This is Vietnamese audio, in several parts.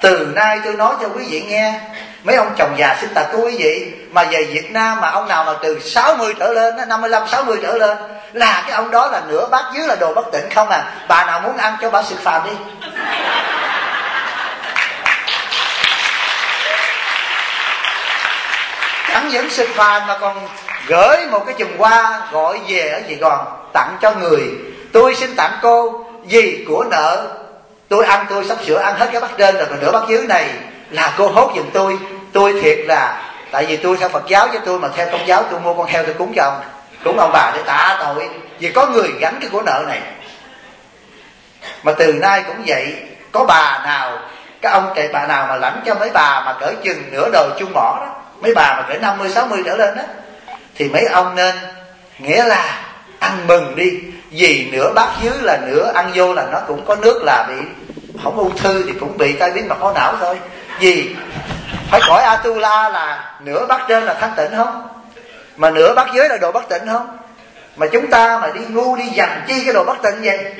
Từ nay tôi nói cho quý vị nghe, mấy ông chồng già xin tật của quý vị mà về Việt Nam mà ông nào mà từ 60 trở lên, 55, 60 trở lên, là cái ông đó là nửa bát dưới là đồ bất tịnh không à. Bà nào muốn ăn cho bà xịt phàm đi. Chẳng những xịt phàm mà còn gửi một cái chùm hoa gọi về ở Sài Gòn tặng cho người. Tôi xin tặng cô vì của nợ tôi ăn, tôi sắp sửa ăn hết cái bát trên rồi, còn nửa bát dưới này là cô hốt giùm tôi. Tôi thiệt là, tại vì tôi theo Phật giáo chứ tôi mà theo Công giáo tôi mua con heo tôi cúng cho ông, cúng ông bà để tạ tội, vì có người gánh cái của nợ này. Mà từ nay cũng vậy, có bà nào, các ông kệ bà nào mà lãnh cho mấy bà mà cỡ chừng nửa đời chung mỏ đó, mấy bà mà cỡ 50, 60 trở lên đó, thì mấy ông nên nghĩa là ăn mừng đi. Vì nửa bát dưới là nửa ăn vô là nó cũng có nước, là bị không ung thư thì cũng bị tai biến mạch máu não thôi. Vì phải cõi Atula là nửa bát trên là thanh tịnh không, mà nửa bát dưới là đồ bất tịnh không. Mà chúng ta mà đi ngu đi dành chi cái đồ bất tịnh vậy.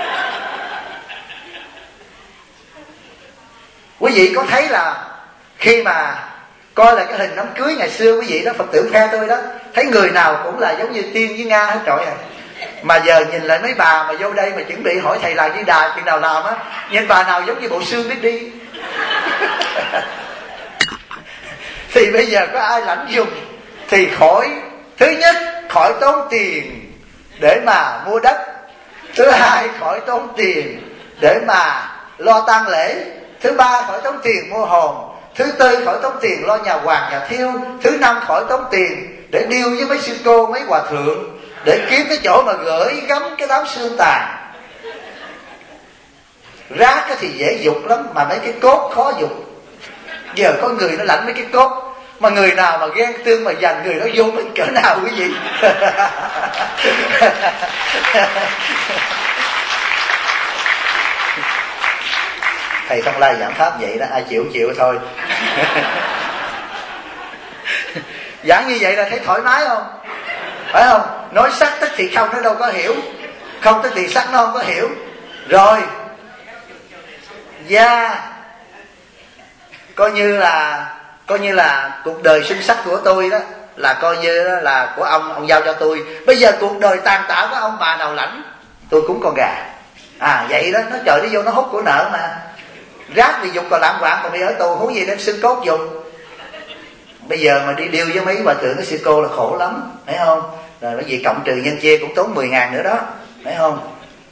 Quý vị có thấy là khi mà coi là cái hình đám cưới ngày xưa, quý vị đó, Phật tử phe tôi đó, thấy người nào cũng là giống như tiên với Nga hết trọi à. Mà giờ nhìn lại mấy bà mà vô đây mà chuẩn bị hỏi thầy là Di Đà chuyện nào làm á, nhìn bà nào giống như bộ xương biết đi. Thì bây giờ có ai lãnh dùng thì khỏi, thứ nhất khỏi tốn tiền để mà mua đất, thứ hai khỏi tốn tiền để mà lo tang lễ, thứ ba khỏi tốn tiền mua hồn, thứ tư khỏi tốn tiền lo nhà hoàng nhà thiêu, thứ năm khỏi tốn tiền để điêu với mấy sư cô mấy hòa thượng để kiếm cái chỗ mà gửi gắm cái đám xương tàn. Rác thì dễ dục lắm, mà mấy cái cốt khó dục. Giờ có người nó lãnh mấy cái cốt, mà người nào mà ghen tương mà dành người nó vô mình cỡ nào quý vị. Thầy Phong Lai giảng pháp vậy đó, ai chịu chịu thôi. Giảng như vậy là thấy thoải mái không? Phải không? Nói sắc tức thì không, nó đâu có hiểu. Không tức thì sắc nó không có hiểu. Rồi coi như là cuộc đời sinh sắc của tôi đó, là coi như đó là của ông giao cho tôi. Bây giờ cuộc đời tàn tạ của ông bà nào lãnh, tôi cúng con gà. Vậy đó, nó trời nó vô nó hút của nợ mà. Rác thì dục còn lạng quạng, còn đi ở tù huống gì đến xương cốt dùng. Bây giờ mà đi điêu với mấy bà thượng cái sư cô là khổ lắm, thấy không? Rồi cái gì cộng trừ nhân chia cũng tốn 10.000 nữa đó, thấy không?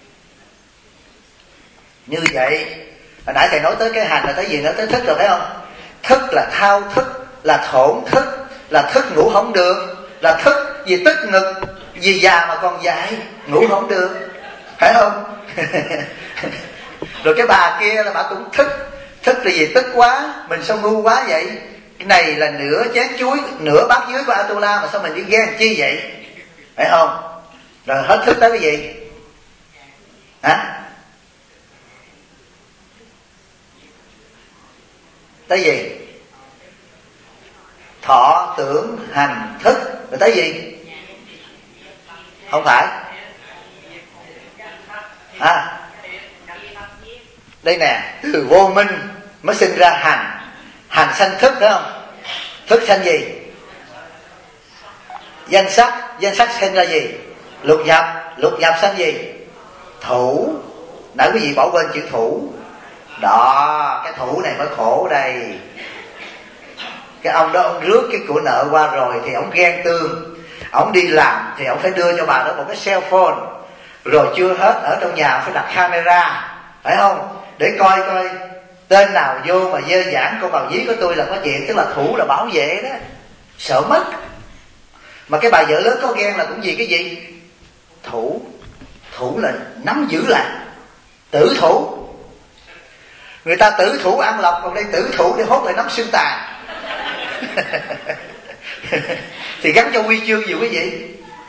Như vậy, hồi nãy thầy nói tới cái hành là tới gì nữa, tới thức rồi phải không? Thức là thao thức, là thổn thức, là thức ngủ không được, là thức vì tức ngực, vì già mà còn dại, ngủ không được, phải không? Rồi cái bà kia là bà cũng thức là vì tức quá, mình sao ngu quá vậy? Cái này là nửa chén chuối, nửa bát dưới của Atula mà sao mình đi ghen chi vậy? Phải không? Rồi hết thức tới cái gì? Hả? Tới gì? Thọ tưởng hành thức. Rồi tới gì? Không phải. Đây nè, từ vô minh mới sinh ra hành. Hành sanh thức, phải không? Thức sanh gì? Danh sắc sanh ra gì? Lục nhập sanh gì? Thủ. Nãy quý vị bỏ quên chữ thủ. Đó, cái thủ này mới khổ đây. Cái ông đó ông rước cái của nợ qua rồi thì ông ghen tương, ông đi làm thì ông phải đưa cho bà đó một cái cell phone. Rồi chưa hết, ở trong nhà phải đặt camera, phải không? Để coi tên nào vô mà dơ dãn con bào dí của tôi là có chuyện. Tức là thủ là bảo vệ đó, sợ mất. Mà cái bà vợ lớn có ghen là cũng vì cái gì? Thủ là nắm giữ lại, tử thủ. Người ta tử thủ ăn lộc, còn đây tử thủ để hốt lại nắm xương tàn. Thì gắn cho huy chương gì quý vị?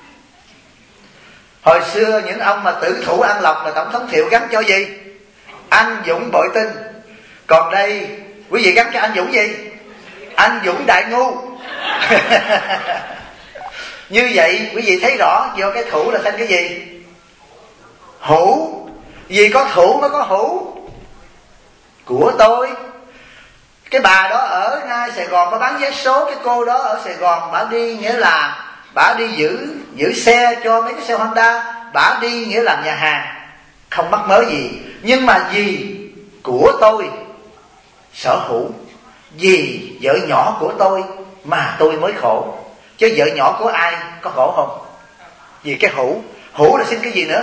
Hồi xưa những ông mà tử thủ ăn lộc là Tổng thống Thiệu gắn cho gì? Anh dũng bội tinh. Còn đây quý vị gắn cho anh Dũng gì? Anh Dũng đại ngu. Như vậy quý vị thấy rõ vô cái thủ là thành cái gì? Hữu. Vì có thủ mới có hữu. Của tôi. Cái bà đó ở ngay Sài Gòn, bà bán vé số. Cái cô đó ở Sài Gòn, bà đi nghĩa là bà đi giữ xe cho mấy cái xe Honda, bà đi nghĩa làm nhà hàng, không mắc mớ gì. Nhưng mà vì của tôi sở hữu, vì vợ nhỏ của tôi mà tôi mới khổ, chứ vợ nhỏ của ai có khổ không? Vì cái hữu là xin cái gì nữa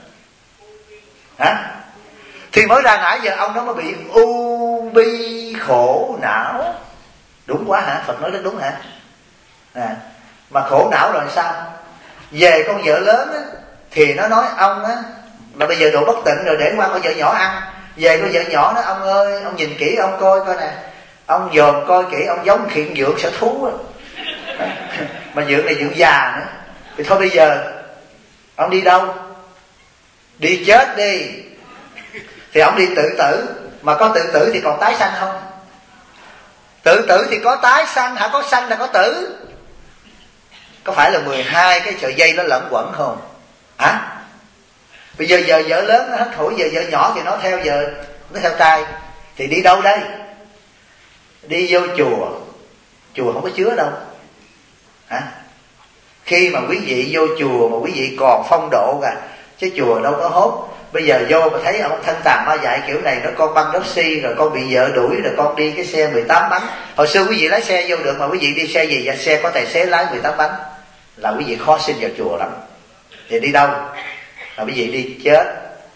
hả? Thì mới ra nãy giờ ông đó mới bị u bi khổ não. Đúng quá hả? Phật nói rất đúng hả? Mà khổ não rồi sao? Về con vợ lớn á, thì nó nói ông á, mà bây giờ độ bất tịnh rồi, để qua con vợ nhỏ ăn. Về con vợ nhỏ nó, ông ơi, ông nhìn kỹ, ông coi nè, ông dòm coi kỹ, ông giống khiển dượng sở thú á. Mà dượng này dượng già nữa. Thì thôi bây giờ ông đi đâu? Đi chết đi. Thì ông đi tự tử. Mà có tự tử thì còn tái sanh không? Tự tử thì có tái sanh hả? Có sanh là có tử. Có phải là 12 cái sợi dây nó lẫn quẩn không? Hả? Bây giờ vợ lớn nó hết khổ, giờ vợ nhỏ thì nó theo vợ, nó theo trai. Thì đi đâu đây? Đi vô chùa. Chùa không có chứa đâu. Hả? Khi mà quý vị vô chùa mà quý vị còn phong độ kìa, chứ chùa đâu có hốt. Bây giờ vô mà thấy ông thân tàn ma dại kiểu này, nó con băng đốc xi, rồi con bị vợ đuổi, rồi con đi cái xe 18 bánh. Hồi xưa quý vị lái xe vô được, mà quý vị đi xe gì? Dạ xe có tài xế lái 18 bánh. Là quý vị khó xin vào chùa lắm. Thì đi đâu? Là quý vị đi chết.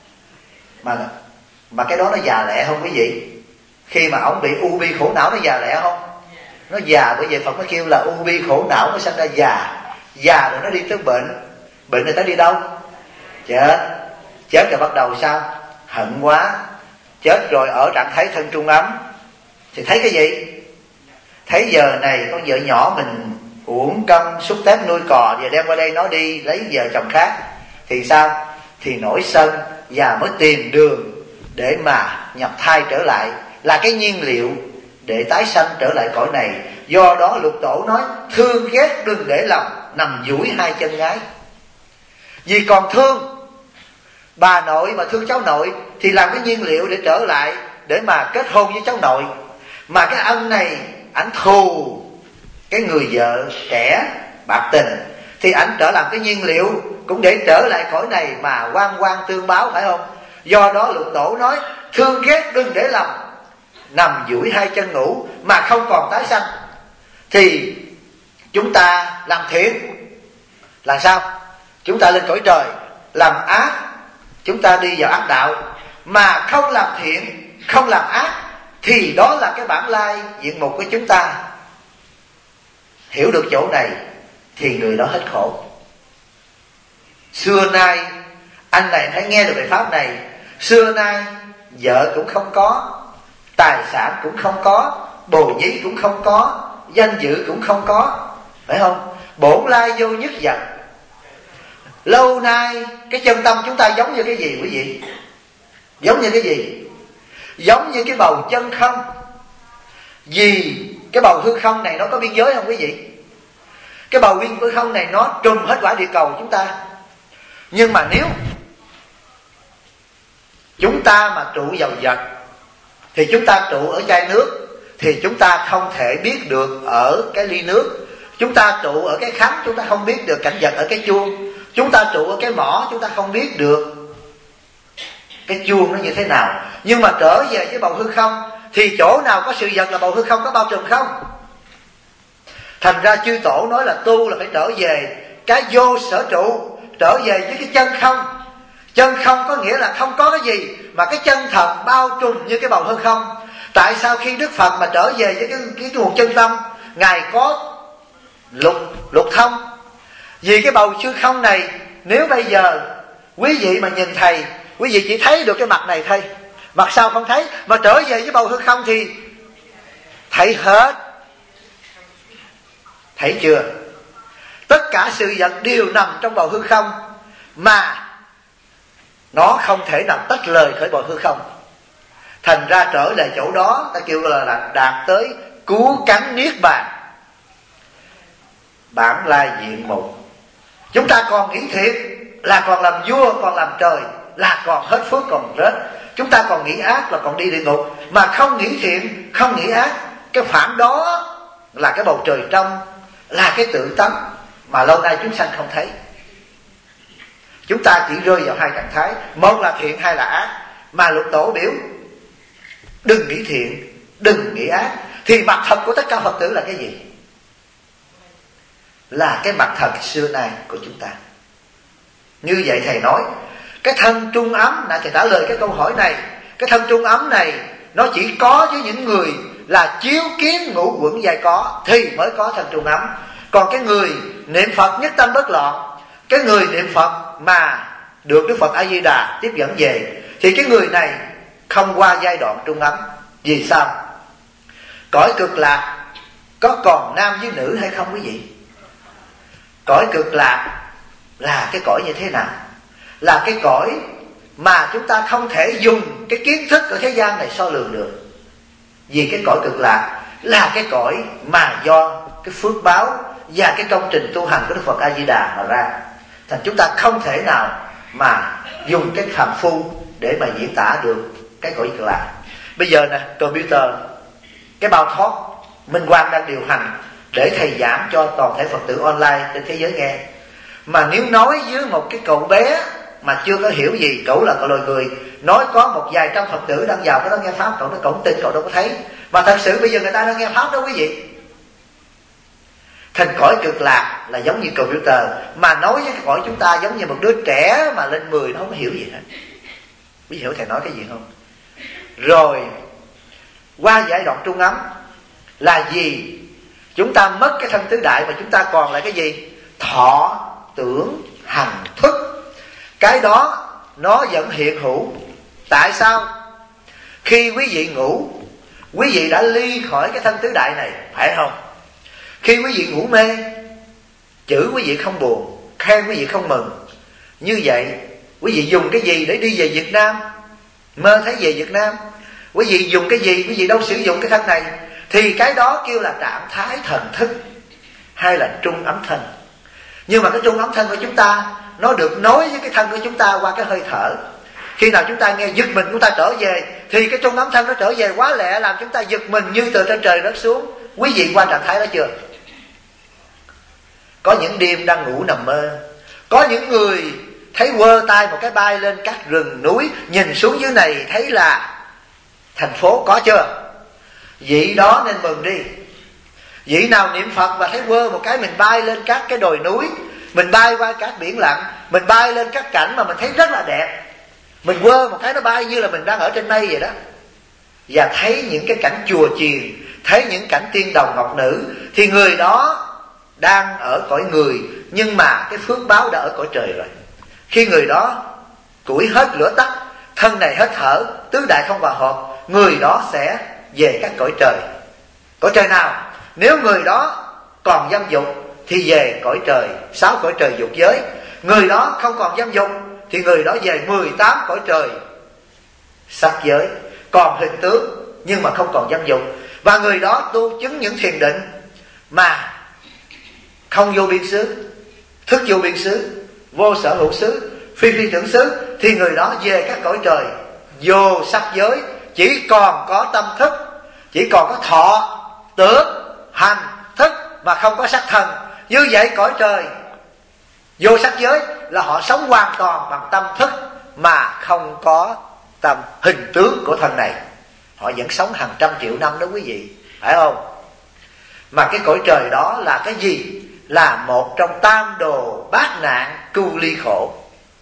Mà cái đó nó già lẹ không quý vị? Khi mà ông bị u bi khổ não nó già lẹ không? Nó già, bởi vậy Phật mới kêu là u bi khổ não, nó sanh ra già. Già rồi nó đi tới bệnh. Bệnh rồi tới đi đâu? Chết. Chết rồi bắt đầu sao? Hận quá. Chết rồi ở trạng thái thân trung ấm. Thì thấy cái gì? Thấy giờ này con vợ nhỏ mình uổng công xúc tép nuôi cò, giờ đem qua đây nó đi lấy vợ chồng khác. Thì sao? Thì nổi sân và mới tìm đường để mà nhập thai trở lại, là cái nhiên liệu để tái sanh trở lại cõi này. Do đó Lục Tổ nói thương ghét đừng để lòng, nằm duỗi hai chân gái. Vì còn thương bà nội mà thương cháu nội thì làm cái nhiên liệu để trở lại, để mà kết hôn với cháu nội. Mà cái ông này ảnh thù cái người vợ trẻ bạc tình, thì ảnh trở làm cái nhiên liệu cũng để trở lại cõi này mà oan oan tương báo, phải không? Do đó Lục Tổ nói thương ghét đừng để lòng, nằm duỗi hai chân ngủ, mà không còn tái sanh. Thì chúng ta làm thiện là sao? Chúng ta lên cõi trời. Làm ác chúng ta đi vào ác đạo. Mà không làm thiện, không làm ác, thì đó là cái bản lai diện mục của chúng ta. Hiểu được chỗ này thì người đó hết khổ. Xưa nay anh này thấy nghe được bài pháp này, xưa nay vợ cũng không có, tài sản cũng không có, bồ nhí cũng không có, danh dự cũng không có, phải không? Bổn lai vô nhất vật. Lâu nay cái chân tâm chúng ta giống như cái gì quý vị? Giống như cái gì? Giống như cái bầu chân không. Vì cái bầu hư không này nó có biên giới không quý vị? Cái bầu hư không này nó trùm hết quả địa cầu chúng ta. Nhưng mà nếu chúng ta mà trụ vào vật, thì chúng ta trụ ở chai nước, thì chúng ta không thể biết được ở cái ly nước. Chúng ta trụ ở cái khánh, chúng ta không biết được cảnh vật ở cái chuông. Chúng ta trụ ở cái mỏ, chúng ta không biết được cái chuông nó như thế nào. Nhưng mà trở về với bầu hư không, thì chỗ nào có sự vật là bầu hư không có bao trùm không? Thành ra chư tổ nói là tu là phải trở về cái vô sở trụ, trở về với cái chân không. Chân không có nghĩa là không có cái gì, mà cái chân thật bao trùm như cái bầu hư không. Tại sao khi Đức Phật mà trở về với cái nguồn chân tâm, Ngài có lục thông? Vì cái bầu hư không này, nếu bây giờ quý vị mà nhìn Thầy, quý vị chỉ thấy được cái mặt này thôi, mặt sau không thấy. Mà trở về với bầu hư không thì thấy hết. Thấy chưa? Tất cả sự vật đều nằm trong bầu hư không, mà nó không thể nào tách rời khỏi bầu hư không. Thành ra trở lại chỗ đó ta kêu là đạt tới cứu cánh niết bàn, bản lai diện mục. Chúng ta còn nghĩ thiệt là còn làm vua, còn làm trời, là còn hết phước còn rớt. Chúng ta còn nghĩ ác là còn đi địa ngục. Mà không nghĩ thiện, không nghĩ ác cái phản đó là cái bầu trời trong, là cái tự tánh mà lâu nay chúng sanh không thấy. Chúng ta chỉ rơi vào hai trạng thái, một là thiện, hai là ác. Mà Lục Tổ biểu đừng nghĩ thiện, đừng nghĩ ác. Thì mặt thật của tất cả Phật tử là cái gì? Là cái mặt thật xưa nay của chúng ta. Như vậy thầy nói, cái thân trung ấm, nãy thầy trả lời cái câu hỏi này, cái thân trung ấm này nó chỉ có với những người là chiếu kiến ngũ quẩn giai có thì mới có thân trung ấm. Còn cái người niệm Phật nhất tâm bất loạn, cái người niệm Phật mà được Đức Phật A Di Đà tiếp dẫn về, thì cái người này không qua giai đoạn trung ấm. Vì sao? Cõi cực lạc có còn nam với nữ hay không quý vị? Cõi cực lạc là cái cõi như thế nào? Là cái cõi mà chúng ta không thể dùng cái kiến thức ở thế gian này so lường được. Vì cái cõi cực lạc là cái cõi mà do cái phước báo và cái công trình tu hành của Đức Phật A Di Đà mà ra. Thành chúng ta không thể nào mà dùng cái phàm phu để mà diễn tả được cái cõi cực lạc. Bây giờ nè, computer, cái bao thoát Minh Quang đang điều hành để thầy giảng cho toàn thể Phật tử online trên thế giới nghe. Mà nếu nói với một cái cậu bé mà chưa có hiểu gì, cậu là loài người, nói có một vài trăm Phật tử đang vào cái đó nghe pháp, cậu nói cậu không tin, cậu đâu có thấy. Mà thật sự bây giờ người ta đang nghe pháp đó quý vị. Thành cõi cực lạc là giống như computer, mà nói với cái cõi chúng ta giống như một đứa trẻ mà lên 10 nó không hiểu gì hết. Quý vị hiểu thầy nói cái gì không? Rồi qua giai đoạn trung ấm là gì? Chúng ta mất cái thân tứ đại mà chúng ta còn lại cái gì? Thọ, tưởng, hành, thức. Cái đó nó vẫn hiện hữu. Tại sao? Khi quý vị ngủ, quý vị đã ly khỏi cái thân tứ đại này, phải không? Khi quý vị ngủ mê, chữ quý vị không buồn, khen quý vị không mừng. Như vậy quý vị dùng cái gì để đi về Việt Nam? Mơ thấy về Việt Nam. Quý vị dùng cái gì? Quý vị đâu sử dụng cái thân này. Thì cái đó kêu là trạng thái thần thức, hay là trung ấm thân. Nhưng mà cái trung ấm thân của chúng ta nó được nối với cái thân của chúng ta qua cái hơi thở. Khi nào chúng ta nghe giật mình chúng ta trở về, thì cái trung ấm thân nó trở về quá lẹ, làm chúng ta giật mình như từ trên trời rớt xuống. Quý vị qua trạng thái đó chưa? Có những đêm đang ngủ nằm mơ, có những người thấy quơ tay một cái bay lên các rừng núi, nhìn xuống dưới này thấy là thành phố, có chưa? Vị đó nên mừng đi. Vị nào niệm Phật và thấy quơ một cái mình bay lên các cái đồi núi, mình bay qua các biển lặng, mình bay lên các cảnh mà mình thấy rất là đẹp, mình quơ một cái nó bay như là mình đang ở trên mây vậy đó. Và thấy những cái cảnh chùa chiền, thấy những cảnh tiên đồng ngọc nữ, thì người đó đang ở cõi người, nhưng mà cái phước báo đã ở cõi trời rồi. Khi người đó củi hết lửa tắt, thân này hết thở, tứ đại không hòa hợp, người đó sẽ về các cõi trời. Cõi trời nào? Nếu người đó còn dâm dục thì về cõi trời, 6 cõi trời dục giới. Người đó không còn dâm dục thì người đó về 18 cõi trời sắc giới, còn hình tướng nhưng mà không còn dâm dục. Và người đó tu chứng những thiền định mà không vô biên xứ, thức vô biên xứ, vô sở hữu xứ, phi phi tưởng xứ, thì người đó về các cõi trời vô sắc giới, chỉ còn có tâm thức, chỉ còn có thọ, tưởng, hành, thức mà không có sắc thân. Như vậy cõi trời vô sắc giới là họ sống hoàn toàn bằng tâm thức mà không có tâm hình tướng của thân này. Họ vẫn sống hàng trăm triệu năm đó quý vị, phải không? Mà cái cõi trời đó là cái gì? Là một trong tam đồ bát nạn cưu ly khổ.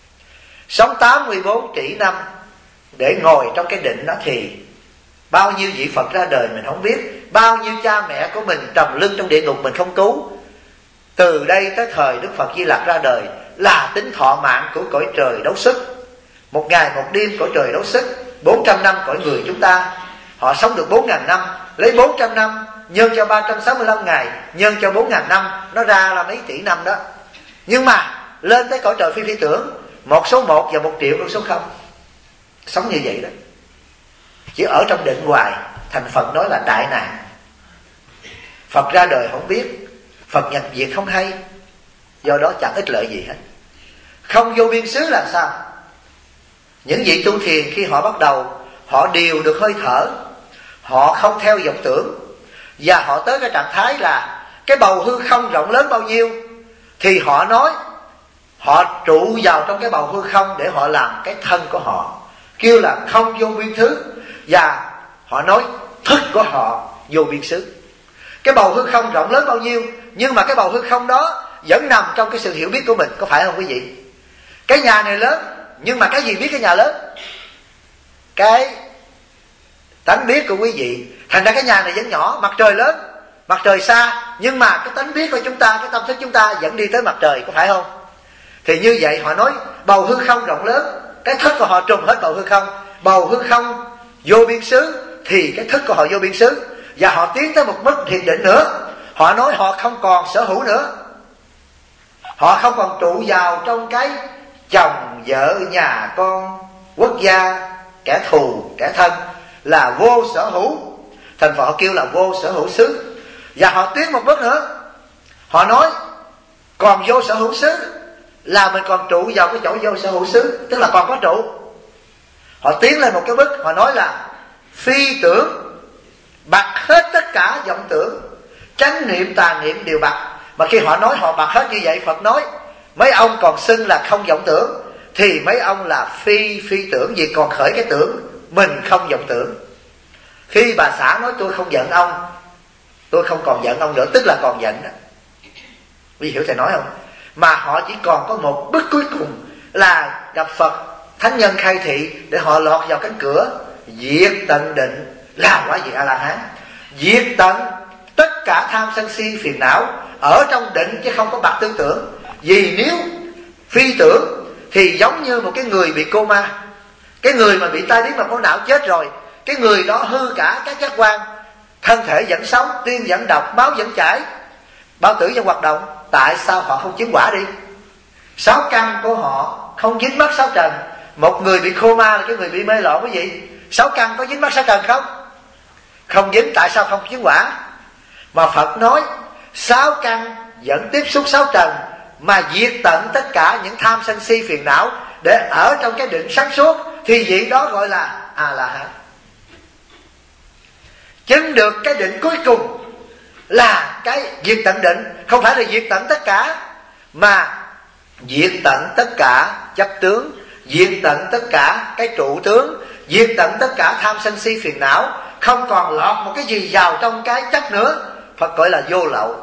Sống 84 tỷ năm để ngồi trong cái định đó, thì bao nhiêu vị Phật ra đời mình không biết, bao nhiêu cha mẹ của mình trầm lưng trong địa ngục mình không cứu. Từ đây tới thời Đức Phật Di Lặc ra đời là tính thọ mạng của cõi trời đấu sức. Một ngày một đêm cõi trời đấu sức, 400 năm cõi người chúng ta. Họ sống được 4.000 năm, lấy 400 năm nhân cho 365 ngày, nhân cho 4.000 năm, nó ra là mấy tỷ năm đó. Nhưng mà lên tới cõi trời phi phi tưởng, một số 1 và 1 triệu con số 0. Sống như vậy đó, chỉ ở trong định hoài. Thành Phật nói là đại nạn. Phật ra đời không biết, Phật nhập diệt không hay, do đó chẳng ích lợi gì hết. Không vô biên xứ là sao? Những vị tu thiền khi họ bắt đầu, họ điều được hơi thở, họ không theo vọng tưởng, và họ tới cái trạng thái là cái bầu hư không rộng lớn bao nhiêu thì họ nói họ trụ vào trong cái bầu hư không để họ làm cái thân của họ, kêu là không vô biên thứ, và họ nói thức của họ vô biên xứ. Cái bầu hư không rộng lớn bao nhiêu, nhưng mà cái bầu hư không đó vẫn nằm trong cái sự hiểu biết của mình, có phải không quý vị? Cái nhà này lớn, nhưng mà cái gì biết cái nhà lớn? Cái tánh biết của quý vị. Thành ra cái nhà này vẫn nhỏ, mặt trời lớn, mặt trời xa, nhưng mà cái tánh biết của chúng ta, cái tâm thức chúng ta vẫn đi tới mặt trời, có phải không? Thì như vậy họ nói bầu hư không rộng lớn, cái thức của họ trùng hết bầu hư không. Bầu hư không vô biên xứ thì cái thức của họ vô biên xứ. Và họ tiến tới một mức thiền định nữa, họ nói họ không còn sở hữu nữa, họ không còn trụ vào trong cái chồng, vợ, nhà, con, quốc gia, kẻ thù, kẻ thân, là vô sở hữu. Thành Phật họ kêu là vô sở hữu xứ. Và họ tiến một bước nữa, họ nói còn vô sở hữu xứ là mình còn trụ vào cái chỗ vô sở hữu xứ, tức là còn có trụ. Họ tiến lên một cái bước, họ nói là phi tưởng, bạc hết tất cả vọng tưởng, chánh niệm tà niệm đều bạc. Mà khi họ nói họ bạc hết như vậy, Phật nói mấy ông còn xưng là không vọng tưởng thì mấy ông là phi tưởng, vì còn khởi cái tưởng, mình không vọng tưởng. Khi bà xã nói tôi không giận ông, tôi không còn giận ông nữa, tức là còn giận đó. Quý hiểu thầy nói không? Mà họ chỉ còn có một bước cuối cùng là gặp Phật thánh nhân khai thị để họ lọt vào cánh cửa diệt tận định, là quả vị A-la-hán. Diệt tận tất cả tham sân si phiền não ở trong định, chứ không có bạc tư tưởng. Vì nếu phi tưởng thì giống như một cái người bị coma, cái người mà bị tai biến mạch máu não chết rồi, cái người đó hư cả các giác quan, thân thể vẫn sống, tim vẫn đập, máu vẫn chảy, bao tử vẫn hoạt động. Tại sao họ không chứng quả đi? Sáu căn của họ không dính mắc sáu trần. Một người bị coma là cái người bị mê loạn quý vị. Sáu căn có dính mắc sáu trần không? Không dính. Tại sao không chứng quả? Mà Phật nói sáu căn vẫn tiếp xúc sáu trần, mà diệt tận tất cả những tham sân si phiền não để ở trong cái định sáng suốt, thì vị đó gọi là A-la-hán. Chứng được cái định cuối cùng là cái diệt tận định, không phải là diệt tận tất cả, mà diệt tận tất cả chấp tướng, diệt tận tất cả cái trụ tướng, diệt tận tất cả tham sân si phiền não, không còn lọt một cái gì vào trong cái chấp nữa. Phật gọi là vô lậu.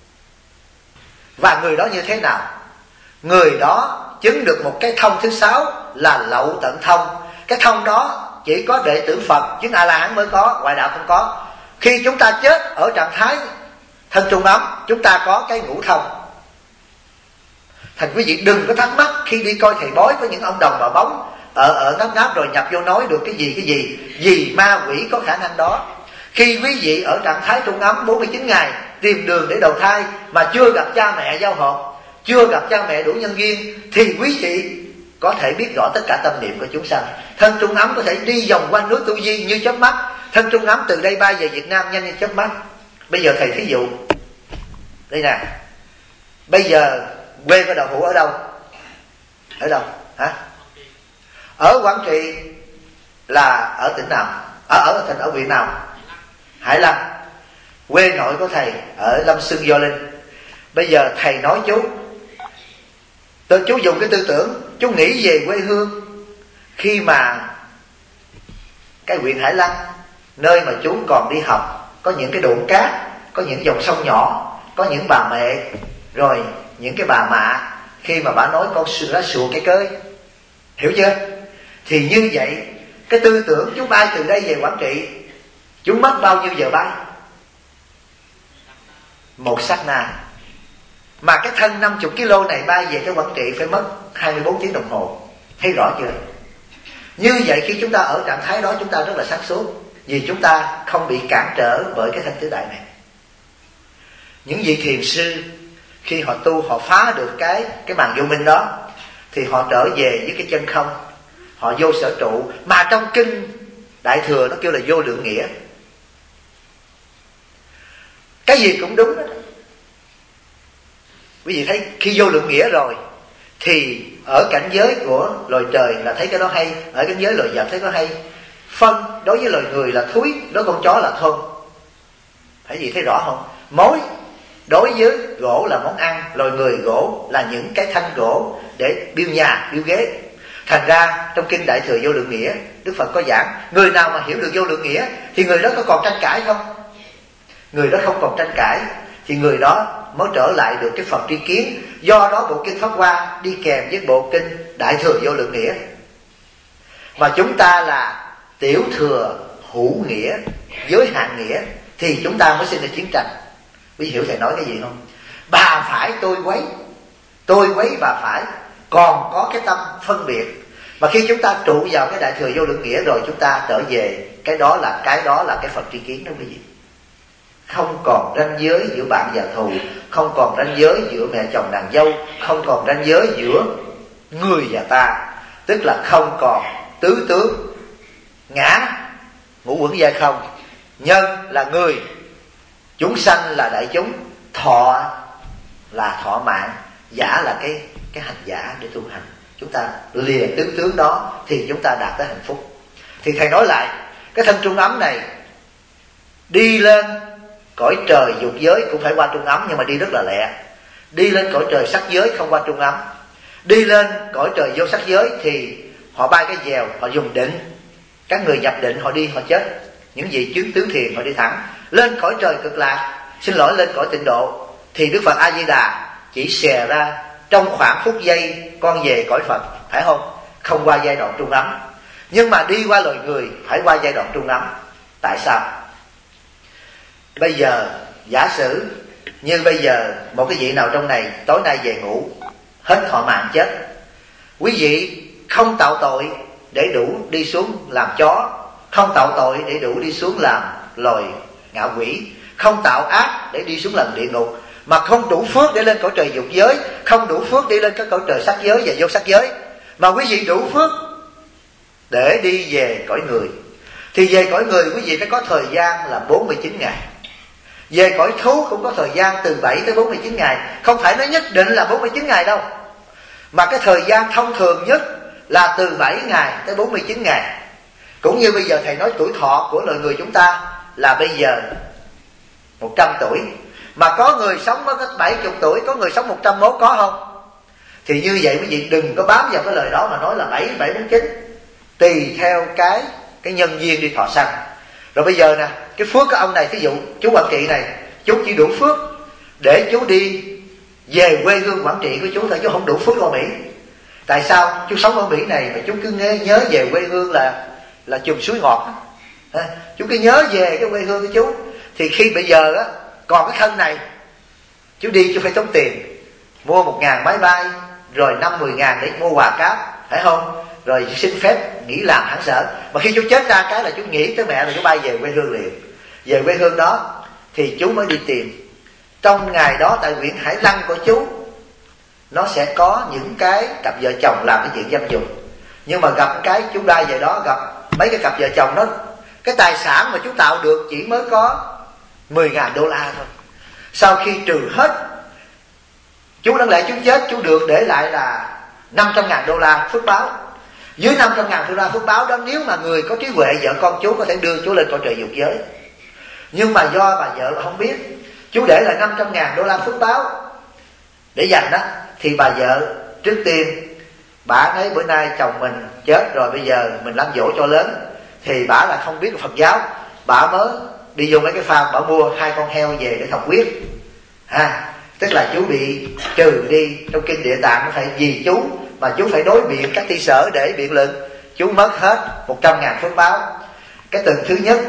Và người đó như thế nào? Người đó chứng được một cái thông thứ 6 là lậu tận thông. Cái thông đó chỉ có đệ tử Phật chứng A-la-hán mới có, ngoại đạo không có. Khi chúng ta chết ở trạng thái thân trung ấm, chúng ta có cái ngũ thông. Thành quý vị đừng có thắc mắc khi đi coi thầy bói có những ông đồng bà bóng ở ngáp rồi nhập vô nói được cái gì, vì ma quỷ có khả năng đó. Khi quý vị ở trạng thái trung ấm 49 ngày tìm đường để đầu thai mà chưa gặp cha mẹ giao hợp, chưa gặp cha mẹ đủ nhân duyên, thì quý vị có thể biết rõ tất cả tâm niệm của chúng sanh. Thân trung ấm có thể đi vòng quanh núi Tu Di như chớp mắt. Thân trung ấm từ đây bay về Việt Nam nhanh như chớp mắt. Bây giờ thầy thí dụ đây nè, bây giờ quê của Đạo Hữu ở đâu? Ở đâu? Hả? Ở Quảng Trị là ở tỉnh nào? Ở huyện nào? Hải Lăng. Quê nội của thầy ở Lâm Xưng Gio Linh. Bây giờ thầy nói chú dùng cái tư tưởng, chú nghĩ về quê hương khi mà cái huyện Hải Lăng, nơi mà chú còn đi học, có những cái đụn cát, có những dòng sông nhỏ, có những bà mẹ, rồi những cái bà mạ, khi mà bà nói con lá sùa cái cơi, hiểu chưa? Thì như vậy cái tư tưởng chú bay từ đây về Quảng Trị, chú mất bao nhiêu giờ bay? Một sát na. Mà cái thân 50 kg này bay về cái Quảng Trị phải mất 24 tiếng đồng hồ. Thấy rõ chưa? Như vậy khi chúng ta ở trạng thái đó, chúng ta rất là sáng suốt, vì chúng ta không bị cản trở bởi cái thân tứ đại này. Những vị thiền sư khi họ tu, họ phá được cái màn vô minh đó, thì họ trở về với cái chân không, họ vô sở trụ. Mà trong kinh Đại Thừa nó kêu là vô lượng nghĩa. Cái gì cũng đúng đó. Quý vị thấy khi vô lượng nghĩa rồi thì ở cảnh giới của loài trời là thấy cái đó hay, ở cảnh giới loài vật thấy nó hay. Phân đối với loài người là thúi, đối với con chó là thơm. Phải gì thấy rõ không? Mối đối với gỗ là món ăn, loài người gỗ là những cái thanh gỗ để biêu nhà, biêu ghế. Thành ra trong kinh Đại Thừa Vô Lượng Nghĩa, Đức Phật có giảng, người nào mà hiểu được vô lượng nghĩa thì người đó có còn tranh cãi không? Người đó không còn tranh cãi thì người đó mới trở lại được cái Phật tri kiến. Do đó bộ kinh Pháp Hoa đi kèm với bộ kinh Đại Thừa Vô Lượng Nghĩa. Mà chúng ta là tiểu thừa hữu nghĩa, giới hạn nghĩa, thì chúng ta mới sinh ra chiến tranh. Quý hiểu thầy nói cái gì không? Bà phải tôi quấy bà phải, còn có cái tâm phân biệt. Mà khi chúng ta trụ vào cái Đại Thừa Vô Lượng Nghĩa rồi, chúng ta trở về cái đó là cái Phật tri kiến đó quý vị. Không còn ranh giới giữa bạn và thù, không còn ranh giới giữa mẹ chồng nàng dâu, không còn ranh giới giữa người và ta. Tức là không còn tứ tướng, ngã ngũ uẩn giai không, nhân là người, chúng sanh là đại chúng, thọ là thọ mạng, giả là cái hành giả để tu hành. Chúng ta lìa tứ tướng đó thì chúng ta đạt tới hạnh phúc. Thì thầy nói lại, cái thân trung ấm này đi lên cõi trời dục giới cũng phải qua trung ấm, nhưng mà đi rất là lẹ. Đi lên cõi trời sắc giới không qua trung ấm. Đi lên cõi trời vô sắc giới thì họ bay cái dèo, họ dùng định. Các người nhập định họ đi họ chết. Những vị chứng tướng thiền họ đi thẳng. Lên cõi trời cực lạc, lên cõi tịnh độ, thì Đức Phật A Di Đà chỉ xè ra trong khoảng phút giây con về cõi Phật, phải không? Không qua giai đoạn trung ấm. Nhưng mà đi qua loài người phải qua giai đoạn trung ấm. Tại sao? Bây giờ giả sử như bây giờ một cái vị nào trong này tối nay về ngủ, hết thọ mạng chết. Quý vị không tạo tội để đủ đi xuống làm chó, không tạo tội để đủ đi xuống làm loài ngạ quỷ, không tạo ác để đi xuống làm địa ngục, mà không đủ phước để lên cõi trời dục giới, không đủ phước để lên các cõi trời sắc giới và vô sắc giới, mà quý vị đủ phước để đi về cõi người. Thì về cõi người quý vị phải có thời gian là 49 ngày. Về cõi thú cũng có thời gian từ 7 tới 49 ngày. Không phải nó nhất định là 49 ngày đâu, mà cái thời gian thông thường nhất là từ 7 ngày tới 49 ngày. Cũng như bây giờ thầy nói tuổi thọ của loài người chúng ta là bây giờ 100 tuổi. Mà có người sống mới có 70 tuổi, có người sống 101, có không? Thì như vậy quý vị đừng có bám vào cái lời đó mà nói là 749. Tùy theo cái nhân duyên đi thọ sanh. Rồi bây giờ nè, cái phước của ông này, thí dụ chú Quảng Trị này, chú chỉ đủ phước để chú đi về quê hương Quảng Trị của chú thôi, chú không đủ phước qua Mỹ. Tại sao? Chú sống ở Mỹ này mà chú cứ nhớ về quê hương là chùm suối ngọt. Chú cứ nhớ về cái quê hương của chú. Thì khi bây giờ á, còn cái thân này, chú đi chú phải tốn tiền, mua 1.000 máy bay, rồi 5-10 ngàn để mua quà cáp, phải không? Rồi xin phép nghỉ làm hẳn sở. Mà khi chú chết ra cái là chú nghĩ tới mẹ rồi chú bay về quê hương liền. Về quê hương đó thì chú mới đi tìm. Trong ngày đó tại huyện Hải Lăng của chú, nó sẽ có những cái cặp vợ chồng làm cái chuyện dâm dục. Nhưng mà gặp cái chú bay về đó, gặp mấy cái cặp vợ chồng đó, cái tài sản mà chú tạo được chỉ mới có 10.000 đô la thôi. Sau khi trừ hết, chú đáng lẽ chú chết chú được để lại là 500.000 đô la phước báo. Dưới 500.000 đô la phước báo đó, nếu mà người có trí huệ, vợ con chú có thể đưa chú lên cõi trời dục giới. Nhưng mà do bà vợ không biết, chú để lại 500.000 đô la phước báo để dành đó, thì bà vợ trước tiên bà thấy bữa nay chồng mình chết rồi, bây giờ mình làm dỗ cho lớn, thì bà là không biết Phật giáo, bà mới đi vô mấy cái farm, bà mua 2 con heo về để thọc huyết. Tức là chú bị trừ đi. Trong kinh Địa Tạng nó phải vì chú mà chú phải đối biện các thi sở để biện luận, chú mất hết 100.000 phước báo. Cái tuần thứ nhất,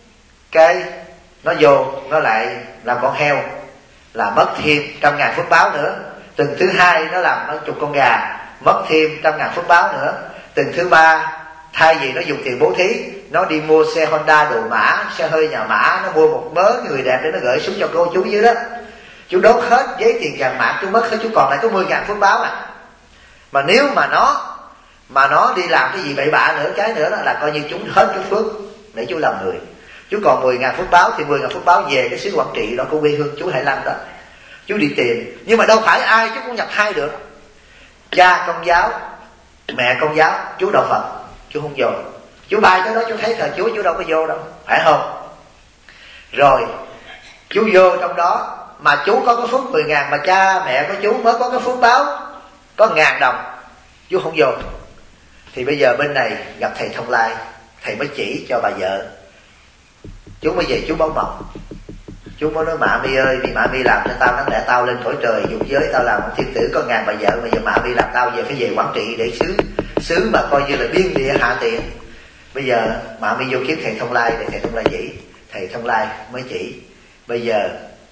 cái nó vô nó lại làm con heo là mất thêm 100.000 phước báo nữa. Tuần thứ hai nó làm nó chục con gà, mất thêm 100.000 phước báo nữa. Tuần thứ ba thay vì nó dùng tiền bố thí, nó đi mua xe Honda đồ mã, xe hơi nhà mã, nó mua một mớ người đẹp để nó gửi xuống cho cô chú dưới đó. Chú đốt hết giấy tiền vàng mã, chú mất hết, chú còn lại có 10.000 phước báo à. Mà nếu mà nó đi làm cái gì bậy bạ nữa, cái nữa là coi như chú hết cái phước để chú làm người. Chú còn 10.000 phước báo thì 10.000 phước báo về cái xứ Quảng Trị đó, của quê hương chú Hải Lăng đó. Chú đi tìm, nhưng mà đâu phải ai chú cũng nhập thai được. Cha Công giáo, mẹ Công giáo, chú đạo Phật, chú không vô. Chú bay tới đó chú thấy thờ chú đâu có vô đâu, phải không? Rồi Chú vô trong đó mà chú có cái phước 10.000, mà cha mẹ của chú mới có cái phước báo có 1.000 đồng, chú không vô. Thì bây giờ bên này gặp thầy Thông Lai, thầy mới chỉ cho bà vợ. Chú mới về chú báo mộng. Chú mới nói Mạ Mi ơi, vì Mạ Mi làm cho tao, đáng lẽ tao lên cõi trời dục giới, tao làm thiên tử có 1.000 bà vợ, mà giờ Mạ Mi làm tao phải về Quảng Trị để xứ mà coi như là biên địa hạ tiện. Bây giờ Mạ Mi vô kiếm thầy Thông Lai để thầy Thông Lai chỉ. Thầy Thông Lai mới chỉ bây giờ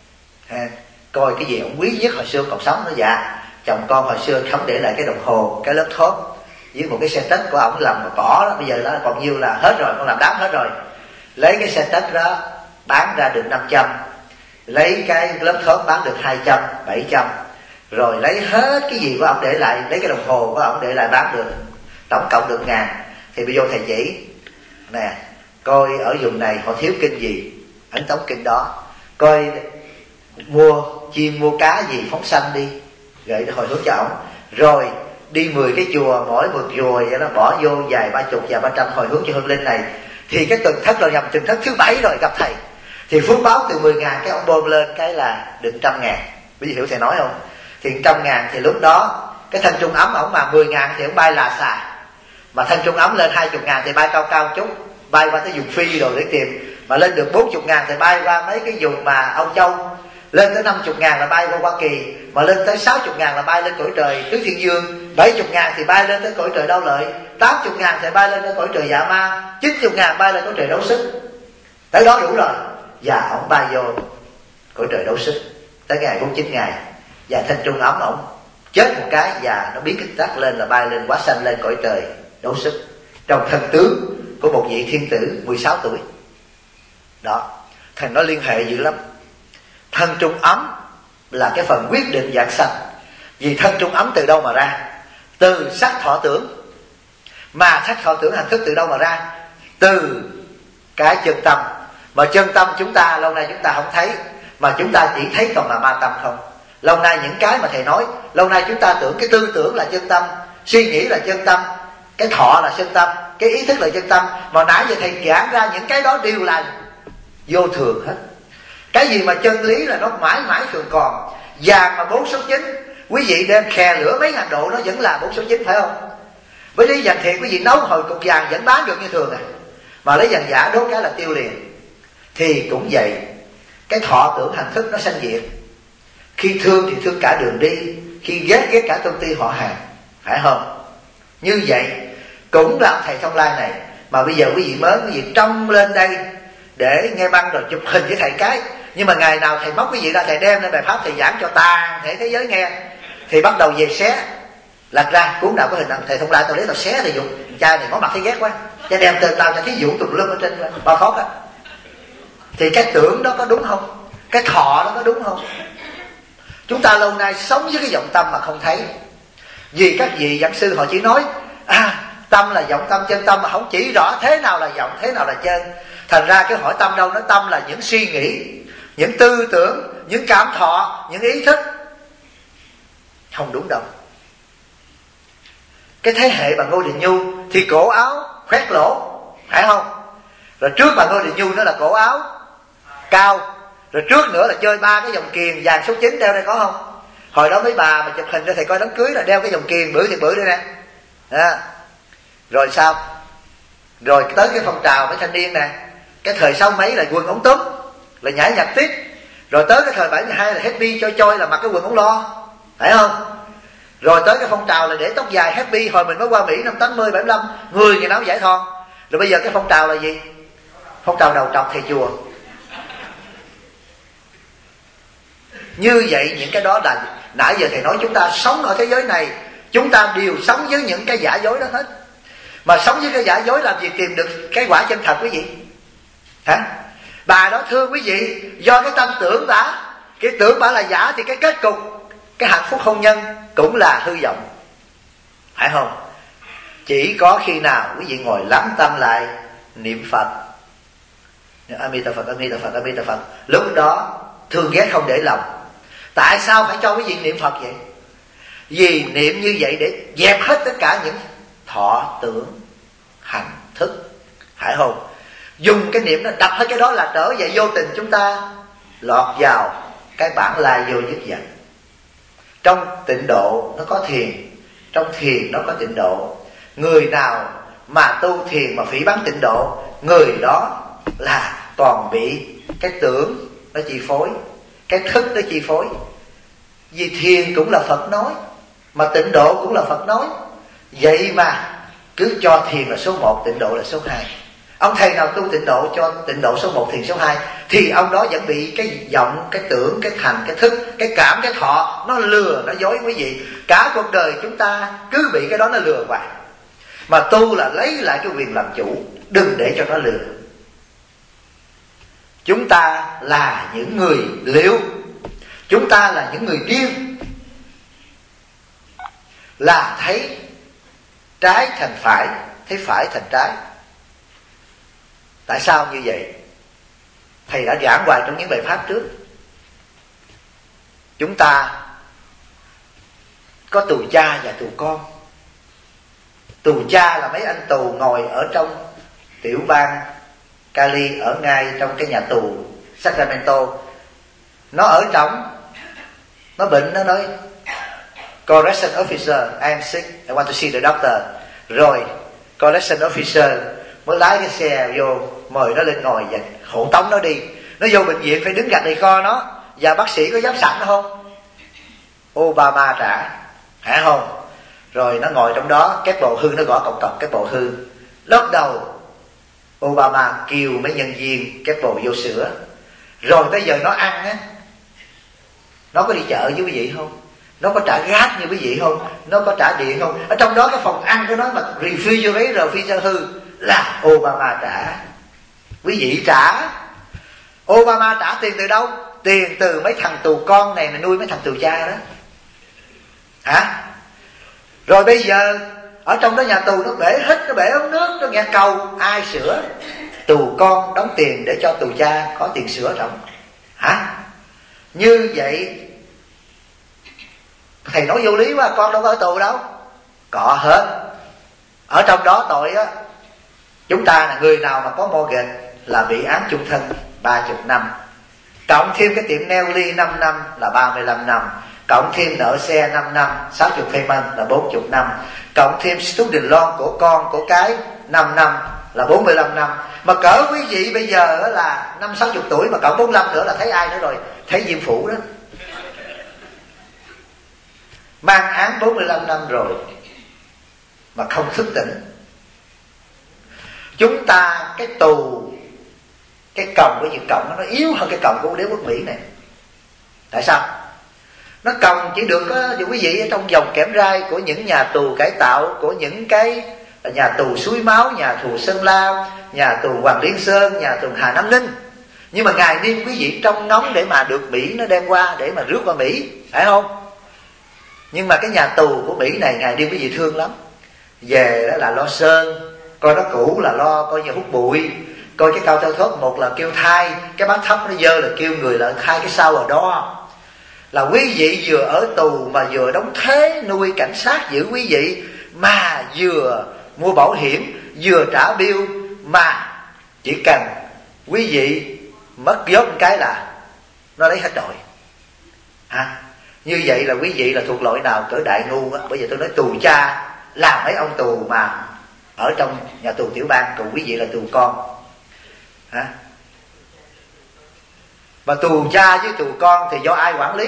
coi cái gì ông quý nhất hồi xưa còn sống nữa. Dạ, chồng con hồi xưa không để lại cái đồng hồ, cái lớp thốt với một cái xe tết của ổng làm bằng cỏ đó, bây giờ nó còn nhiêu là hết rồi, con làm đám hết rồi. Lấy cái xe tết đó bán ra được 500, lấy cái lớp thốt bán được 200, 700, rồi lấy hết cái gì của ổng để lại, lấy cái đồng hồ của ổng để lại bán được tổng cộng được 1.000. Thì bây giờ thầy chỉ nè, coi ở vùng này họ thiếu kinh gì, ấn tống kinh đó, coi mua chim mua cá gì phóng sanh đi, gửi hồi hướng cho ổng. Rồi đi 10 cái chùa, mỗi một chùa vậy đó bỏ vô vài 30 và 300 hồi hướng cho hương linh này. Thì cái tuần thất là nhằm tuần thất thứ 7 rồi gặp thầy, thì phước báo từ 10.000 cái ông bơm lên cái là được 100.000. Bây giờ hiểu thầy nói không? Thì 100.000 thì lúc đó cái thanh trung ấm ổng mà 10.000 thì ổng bay là xà, mà thanh trung ấm lên 20.000 thì bay cao cao chút, bay qua tới vùng Phi rồi để tìm, mà lên được 40.000 thì bay qua mấy cái vùng mà Âu Châu, lên tới 50.000 là bay qua Hoa Kỳ, mà lên tới 60.000 là bay lên cõi trời Tứ Thiên Dương, 70.000 thì bay lên tới cõi trời Đau Lợi, 80.000 thì bay lên tới cõi trời Dạ Ma, 90.000 bay lên cõi trời Đấu Sức. Tới đó đủ rồi. Và ổng bay vô cõi trời Đấu Sức tới ngày 49 ngày, và thanh trung ấm ổng chết một cái và nó biến kích tắc lên là bay lên quá sanh lên cõi trời Đấu Sức, trong thân tướng của một vị thiên tử 16 tuổi. Đó, thằng nó liên hệ dữ lắm. Thân trung ấm là cái phần quyết định dạng sanh. Vì thân trung ấm từ đâu mà ra? Từ sắc thọ tưởng. Mà sắc thọ tưởng hành thức từ đâu mà ra? Từ cái chân tâm. Mà chân tâm chúng ta lâu nay chúng ta không thấy, mà chúng ta chỉ thấy còn là ma tâm không. Lâu nay những cái mà thầy nói, lâu nay chúng ta tưởng cái tư tưởng là chân tâm, suy nghĩ là chân tâm, cái thọ là chân tâm, cái ý thức là chân tâm. Mà nãy giờ thầy giảng ra những cái đó đều là vô thường hết. Cái gì mà chân lý là nó mãi mãi thường còn. Vàng mà 4 số 9, quý vị đem khè lửa mấy ngàn độ nó vẫn là 4 số 9 phải không? Với lý vàng thiệt quý vị nấu hồi cục vàng vẫn bán được như thường à. Mà lấy vàng giả đốt cái là tiêu liền. Thì cũng vậy, cái thọ tưởng hành thức nó sanh diệt. Khi thương thì thương cả đường đi, khi ghét ghét cả công ty họ hàng, phải không? Như vậy cũng là thầy Thông Lai này. Mà bây giờ quý vị mới, quý vị trông lên đây để nghe băng rồi chụp hình với thầy cái. Nhưng mà ngày nào thầy móc cái gì ra, thầy đem lên bài pháp thầy giảng cho toàn thể thế giới nghe, thì bắt đầu về xé. Lật ra cuốn nào có hình thầy Thông Lai tao lấy tao xé thầy Dũng. Cha này có mặt thấy ghét quá, cha đem tên tao cho thí dụ tùm lum ở trên bao phốt á. Thì cái tưởng đó có đúng không? Cái thọ đó có đúng không? Chúng ta lâu nay sống với cái vọng tâm mà không thấy. Vì các vị giảng sư họ chỉ nói tâm là vọng tâm, chân tâm, mà không chỉ rõ thế nào là vọng, thế nào là chân. Thành ra cái hỏi tâm đâu, nó tâm là những suy nghĩ, những tư tưởng, những cảm thọ, những ý thức. Không đúng đâu. Cái thế hệ bà Ngô Đình Nhu thì cổ áo khoét lỗ, phải không? Rồi trước bà Ngô Đình Nhu nữa là cổ áo cao. Rồi trước nữa là chơi 3 cái vòng kiềng vàng số 9 đeo đây có không? Hồi đó mấy bà mà chụp hình cho thầy coi đám cưới là đeo cái vòng kiềng bự thì bự đây nè. Rồi sao? Rồi tới cái phong trào với thanh niên nè, cái thời sau mấy là quần ống túm, là nhảy nhạc tiếp. Rồi tới cái thời 72 là happy choi là mặc cái quần ống lo, phải không? Rồi tới cái phong trào là để tóc dài happy, hồi mình mới qua Mỹ năm 80, 75, người ngày nào giải thon. Rồi bây giờ cái phong trào là gì? Phong trào đầu trọc thầy chùa. Như vậy những cái đó là nãy giờ thầy nói chúng ta sống ở thế giới này, chúng ta đều sống với những cái giả dối đó hết. Mà sống với cái giả dối làm gì tìm được cái quả chân thật quý vị? Hả? Bà đó thương quý vị, do cái tâm tưởng bả, cái tưởng bả là giả thì cái kết cục, cái hạnh phúc hôn nhân cũng là hư vọng, phải không? Chỉ có khi nào quý vị ngồi lắng tâm lại niệm Phật, A Di Đà Phật, A Di Đà Phật, A Di Đà Phật, lúc đó thương ghét không để lòng. Tại sao phải cho quý vị niệm Phật vậy? Vì niệm như vậy để dẹp hết tất cả những thọ tưởng hành thức, phải không? Dùng cái niệm nó đập hết cái đó là trở về vô tình chúng ta lọt vào cái bản lai vô dứt giận. Trong tịnh độ nó có thiền, trong thiền nó có tịnh độ. Người nào mà tu thiền mà phỉ báng tịnh độ, người đó là toàn bị cái tưởng nó chi phối, cái thức nó chi phối. Vì thiền cũng là Phật nói, mà tịnh độ cũng là Phật nói. Vậy mà cứ cho thiền là số 1, tịnh độ là số 2. Ông thầy nào tu tịnh độ cho tịnh độ số 1, thiền số 2, thì ông đó vẫn bị cái vọng, cái tưởng, cái thành, cái thức, cái cảm, cái thọ nó lừa, nó dối quý vị. Cả cuộc đời chúng ta cứ bị cái đó nó lừa hoài. Mà tu là lấy lại cái quyền làm chủ, đừng để cho nó lừa. Chúng ta là những người liệu, chúng ta là những người điên, là thấy trái thành phải, thấy phải thành trái. Tại sao như vậy? Thầy đã giảng hoài trong những bài pháp trước. Chúng ta có tù cha và tù con. Tù cha là mấy anh tù ngồi ở trong tiểu bang Cali, ở ngay trong cái nhà tù Sacramento. Nó ở trong, nó bệnh, nó nói correction officer, I am sick, I want to see the doctor. Rồi correction officer mới lái cái xe vô mời nó lên ngồi và hộ tống nó đi. Nó vô bệnh viện phải đứng gạch đầy kho nó, và bác sĩ có dám sẵn không? Obama trả, hả không? Rồi nó ngồi trong đó, cái bồ hư nó gõ cọc cọc cái bồ hư. Lúc đầu Obama kêu mấy nhân viên cái bồ vô sữa. Rồi tới giờ nó ăn á, nó có đi chợ với quý vị không? Nó có trả gas như quý vị không? Nó có trả điện không? Ở trong đó cái phòng ăn của nó mà refrigerator hư là Obama trả. Quý vị trả. Obama trả tiền từ đâu? Tiền từ mấy thằng tù con này mà nuôi mấy thằng tù cha đó. Hả? Rồi bây giờ ở trong đó nhà tù nó bể hết, nó bể ống nước, nó nghe cầu, ai sửa? Tù con đóng tiền để cho tù cha có tiền sửa trong. Hả? Như vậy thầy nói vô lý quá, con đâu có ở tù đâu. Có hết. Ở trong đó tội á, chúng ta là người nào mà có mortgage là bị án chung thân 30 năm. Cộng thêm cái tiệm nail ly 5 năm là 35 năm. Cộng thêm nợ xe 5 năm, 60 payment là 40 năm. Cộng thêm student loan của con, của cái 5 năm là 45 năm. Mà cỡ quý vị bây giờ là 50-60 tuổi mà cộng 45 nữa là thấy ai nữa rồi? Thấy Diêm Phủ đó. Mang án 45 năm rồi mà không thức tỉnh. Chúng ta cái tù, cái còng của Việt Cộng nó yếu hơn cái còng của đế quốc Mỹ này. Tại sao? Nó còng chỉ được quý vị ở trong vòng kẽm gai của những nhà tù cải tạo, của những cái nhà tù Suối Máu, nhà tù Sơn La, nhà tù Hoàng Liên Sơn, nhà tù Hà Nam Ninh. Nhưng mà ngày đêm quý vị trong nóng để mà được Mỹ nó đem qua, để mà rước qua Mỹ, phải không? Nhưng mà cái nhà tù của Mỹ này ngày đêm quý vị thương lắm. Về đó là lo sơn, coi nó cũ là lo coi như hút bụi, coi cái cao theo thốt, một là kêu thai cái bát thấp nó dơ là kêu người là thai cái sau ở đó. Là quý vị vừa ở tù mà vừa đóng thuế nuôi cảnh sát giữ quý vị, mà vừa mua bảo hiểm, vừa trả bill, mà chỉ cần quý vị mất vớt một cái là nó lấy hết rồi. Như vậy là quý vị là thuộc loại nào cỡ đại ngu á. Bây giờ tôi nói tù cha là mấy ông tù mà ở trong nhà tù tiểu bang, còn quý vị là tù con. Mà tù cha với tù con thì do ai quản lý?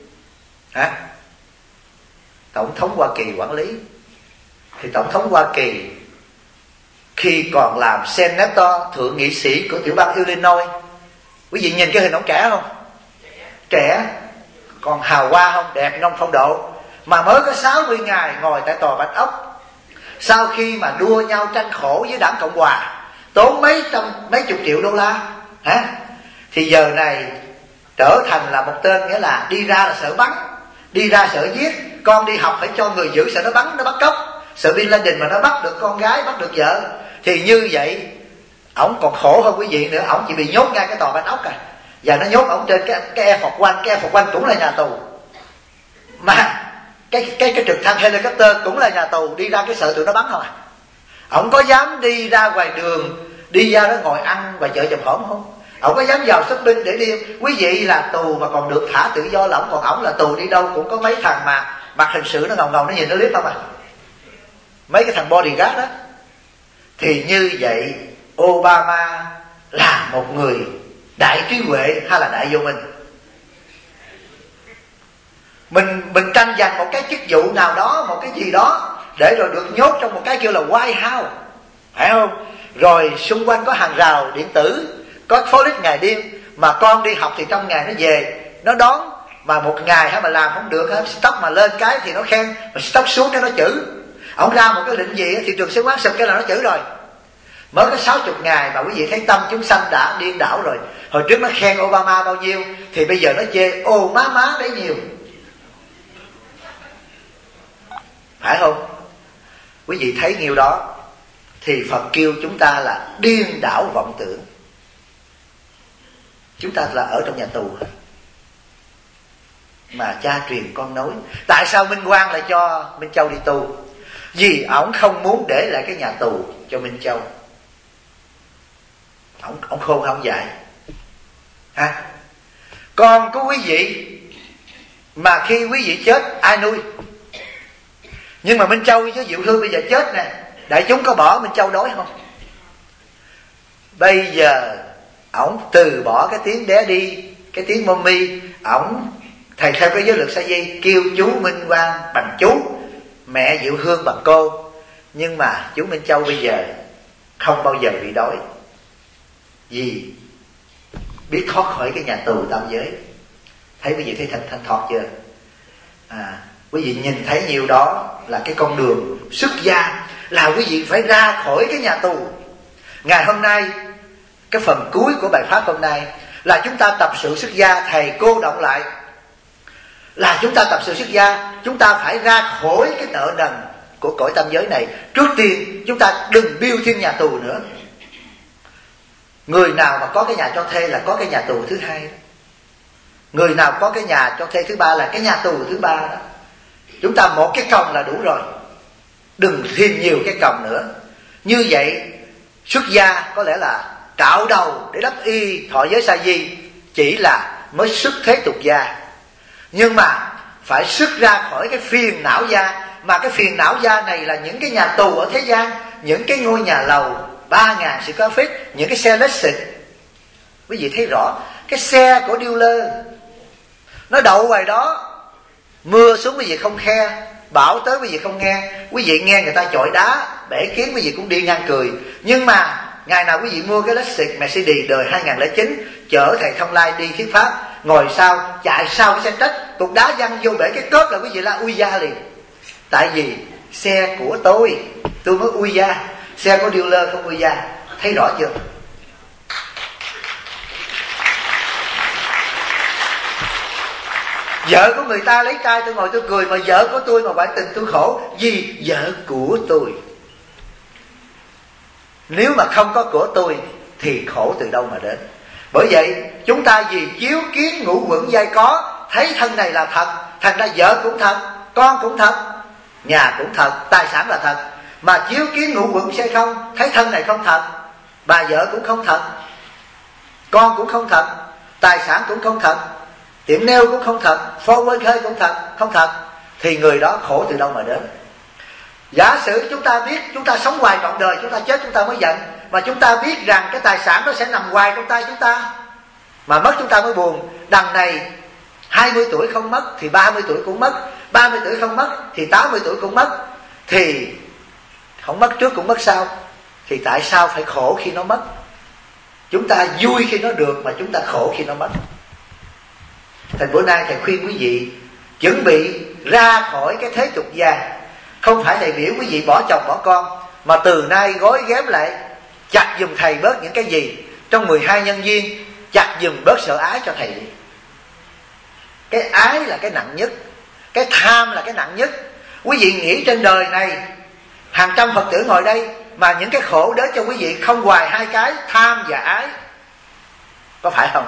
Tổng thống Hoa Kỳ quản lý. Thì Tổng thống Hoa Kỳ khi còn làm senator, thượng nghị sĩ của tiểu bang Illinois, quý vị nhìn cái hình ông trẻ không? Trẻ, còn hào hoa không? Đẹp trong phong độ. Mà mới có 60 ngày ngồi tại tòa Bạch Ốc. Sau khi mà đua nhau tranh khổ với đảng Cộng Hòa, tốn mấy chục triệu đô la, thì giờ này trở thành là một tên, nghĩa là đi ra là sợ bắn, đi ra sợ giết. Con đi học phải cho người giữ, sợ nó bắn, nó bắt cóc. Sợ Bin Laden mà nó bắt được con gái, bắt được vợ. Thì như vậy ổng còn khổ hơn quý vị nữa. Ổng chỉ bị nhốt ngay cái tòa Bạch Ốc à. Và nó nhốt ổng trên cái Air Force One. Cái Air Force One cũng là nhà tù. Mà cái trực thăng helicopter cũng là nhà tù. Đi ra cái sợ tụi nó bắn không à. Ổng có dám đi ra ngoài đường, đi ra đó ngồi ăn và chợ chồng hổm không? ổng có dám vào shopping để đi. Quý vị là tù mà còn được thả tự do là ổng, còn ổng là tù đi đâu cũng có mấy thằng mà mặt hình sự nó ngầu ngầu nó nhìn nó liếc không à, mấy cái thằng bodyguard đó. Thì như vậy Obama là một người đại trí huệ hay là đại vô minh? Mình tranh giành một cái chức vụ nào đó, một cái gì đó để rồi được nhốt trong một cái kêu là White House, phải không? Rồi xung quanh có hàng rào điện tử, có police ngày đêm, mà con đi học thì trong ngày nó về nó đón, mà một ngày hay mà làm không được hết, stop mà lên cái thì nó khen, mà stop xuống cái nó chửi. Ông ra một cái lệnh gì thị trường chứng khoán sụp cái là nó chửi rồi. Mới có 60 ngày mà quý vị thấy tâm chúng sanh đã điên đảo rồi. Hồi trước nó khen Obama bao nhiêu thì bây giờ nó chê ô má đấy nhiều, phải không? Quý vị thấy nhiều đó thì Phật kêu chúng ta là điên đảo vọng tưởng. Chúng ta là ở trong nhà tù mà cha truyền con nối. Tại sao Minh Quang lại cho Minh Châu đi tu? Vì ổng không muốn để lại cái nhà tù cho Minh Châu. Ổng khôn không dạy ha. Con của quý vị mà khi quý vị chết ai nuôi? Nhưng mà Minh Châu với Diệu Hương bây giờ chết nè, đại chúng có bỏ Minh Châu đói không? Bây giờ ổng từ bỏ cái tiếng đé đi, cái tiếng mommy, ổng thầy theo cái giới luật sa di kêu chú Minh Quang bằng chú, mẹ Diệu Hương bằng cô. Nhưng mà chú Minh Châu bây giờ không bao giờ bị đói, vì biết thoát khỏi cái nhà tù tam giới. Thấy quý vị thấy thanh thoát chưa? Quý vị nhìn thấy nhiều đó là cái con đường xuất gia, là quý vị phải ra khỏi cái nhà tù. Ngày hôm nay, cái phần cuối của bài pháp hôm nay là chúng ta tập sự xuất gia. Thầy cô động lại là chúng ta tập sự xuất gia, chúng ta phải ra khỏi cái nợ nần của cõi tam giới này. Trước tiên chúng ta đừng biêu thêm nhà tù nữa. Người nào mà có cái nhà cho thuê là có cái nhà tù thứ hai, người nào có cái nhà cho thuê thứ ba là cái nhà tù thứ ba đó. Chúng ta một cái còng là đủ rồi, đừng thêm nhiều cái còng nữa. Như vậy xuất gia có lẽ là cạo đầu để đắp y thọ giới sa di, chỉ là mới xuất thế tục gia. Nhưng mà phải xuất ra khỏi cái phiền não gia. Mà cái phiền não gia này là những cái nhà tù ở thế gian, những cái ngôi nhà lầu 3.000 square feet, những cái xe Lexus. Quý vị thấy rõ, cái xe của dealer nó đậu ngoài đó, mưa xuống quý vị không khe, bão tới quý vị không nghe. Quý vị nghe người ta chọi đá bể kiến quý vị cũng đi ngang cười. Nhưng mà ngày nào quý vị mua cái Lexus Mercedes đời 2009 chở thầy Thông Lai đi thuyết pháp, ngồi sau chạy sau cái xe trách, cục đá văng vô bể cái cớp là quý vị la ui da liền. Tại vì xe của tôi mới ui da, xe của dealer không ui da. Thấy rõ chưa? Vợ của người ta lấy trai tôi ngồi tôi cười, mà vợ của tôi mà ngoại tình tôi khổ vì vợ của tôi. Nếu mà không có của tôi thì khổ từ đâu mà đến. Bởi vậy chúng ta vì chiếu kiến ngũ quẩn giai có, thấy thân này là thật, thành ra vợ cũng thật, con cũng thật, nhà cũng thật, tài sản là thật. Mà chiếu kiến ngũ quẩn giai không, thấy thân này không thật, bà vợ cũng không thật, con cũng không thật, tài sản cũng không thật, tiệm nail cũng không thật, phone quên khơi cũng thật, không thật, thì người đó khổ từ đâu mà đến. Giả sử chúng ta biết chúng ta sống hoài trọn đời, chúng ta chết chúng ta mới giận, mà chúng ta biết rằng cái tài sản đó sẽ nằm hoài trong tay chúng ta, mà mất chúng ta mới buồn. Đằng này 20 tuổi không mất thì 30 tuổi cũng mất, 30 tuổi không mất thì 80 tuổi cũng mất, thì không mất trước cũng mất sau. Thì tại sao phải khổ khi nó mất? Chúng ta vui khi nó được mà chúng ta khổ khi nó mất. Thành bữa nay thầy khuyên quý vị chuẩn bị ra khỏi cái thế tục gia. Không phải thầy biểu quý vị bỏ chồng bỏ con, mà từ nay gói ghém lại, chặt giùm thầy bớt những cái gì trong 12 nhân duyên, chặt giùm bớt sợ ái cho thầy đi. Cái ái là cái nặng nhất, cái tham là cái nặng nhất. Quý vị nghĩ trên đời này hàng trăm Phật tử ngồi đây mà những cái khổ đến cho quý vị không hoài hai cái tham và ái, có phải không?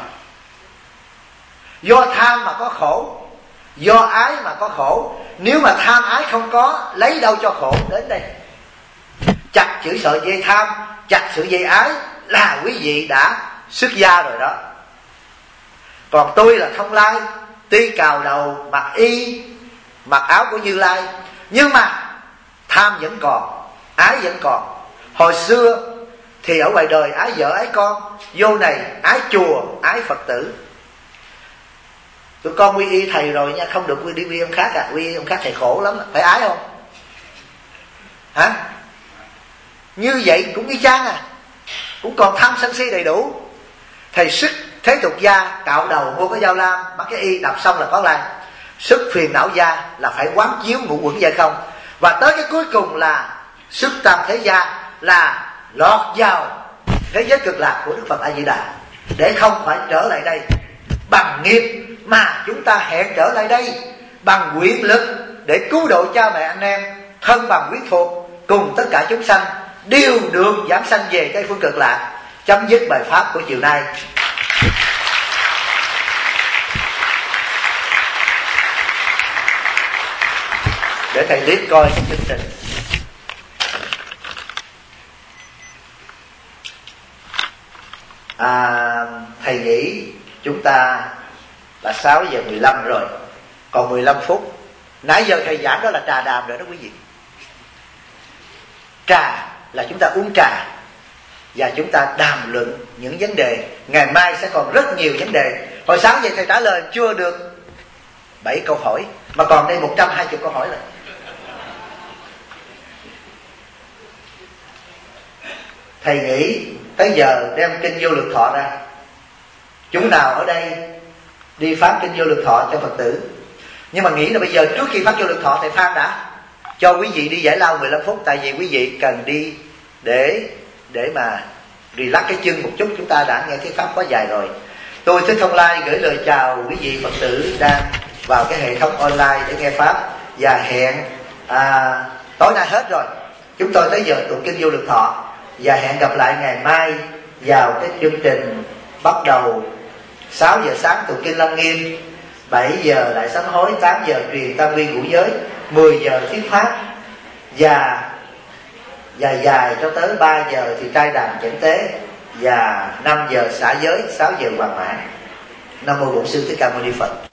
Do tham mà có khổ, do ái mà có khổ. Nếu mà tham ái không có, lấy đâu cho khổ đến đây? Chặt chữ sợi dây tham, chặt sự dây ái là quý vị đã xuất gia rồi đó. Còn tôi là Thông Lai, tuy cào đầu mặc mặc áo của Như Lai, nhưng mà tham vẫn còn, ái vẫn còn. Hồi xưa thì ở ngoài đời ái vợ ái con, vô này ái chùa ái Phật tử. Tụi con quy y thầy rồi nha, không được đi quy y ông khác à. Quy y ông khác thầy khổ lắm, phải ái không? Hả? Như vậy cũng y chang à, cũng còn tham sân si đầy đủ. Thầy sức thế tục gia, cạo đầu mua cái dao lam, bắt cái y đập xong là có lai. Sức phiền não gia là phải quán chiếu ngũ quẩn vậy không. Và tới cái cuối cùng là sức tam thế gia, là lọt vào thế giới cực lạc của Đức Phật A Di Đà, để không phải trở lại đây bằng nghiệp, mà chúng ta hẹn trở lại đây bằng quyền lực để cứu độ cha mẹ anh em, thân bằng quyến thuộc cùng tất cả chúng sanh đều được giảng sanh về cái phương cực lạc. Chấm dứt bài pháp của chiều nay. Để thầy liếc coi cái chương trình. Thầy nghĩ chúng ta là 6 giờ 15 rồi, còn 15 phút. Nãy giờ thầy giảng đó là trà đàm rồi đó quý vị. Trà là chúng ta uống trà và chúng ta đàm luận những vấn đề. Ngày mai sẽ còn rất nhiều vấn đề. Hồi sáng giờ thầy trả lời chưa được 7 câu hỏi, mà còn đây 120 câu hỏi rồi. Thầy nghĩ tới giờ đem kinh Vô Lượng Thọ ra. Chúng nào ở đây đi phát kinh Vô Lượng Thọ cho Phật tử? Nhưng mà nghĩ là bây giờ trước khi phát Vô Lượng Thọ, thầy Phan đã cho quý vị đi giải lao 15 phút. Tại vì quý vị cần đi để mà relax cái chân một chút. Chúng ta đã nghe cái pháp quá dài rồi. Tôi Thích Thông Lai gửi lời chào quý vị Phật tử đang vào cái hệ thống online để nghe pháp. Và hẹn tối nay hết rồi, chúng tôi tới giờ tụng kinh Vô Lượng Thọ. Và hẹn gặp lại ngày mai vào cái chương trình bắt đầu 6 giờ sáng tụng kinh Lăng Nghiêm, 7 giờ lại sám hối, 8 giờ truyền tam quy ngũ giới, 10 giờ thuyết pháp, và dài cho tới 3 giờ thì trai đàn chánh tế, và 5 giờ xả giới, 6 giờ hoàn mãn. Nam mô Bổn Sư Thích Ca Mâu Ni Phật.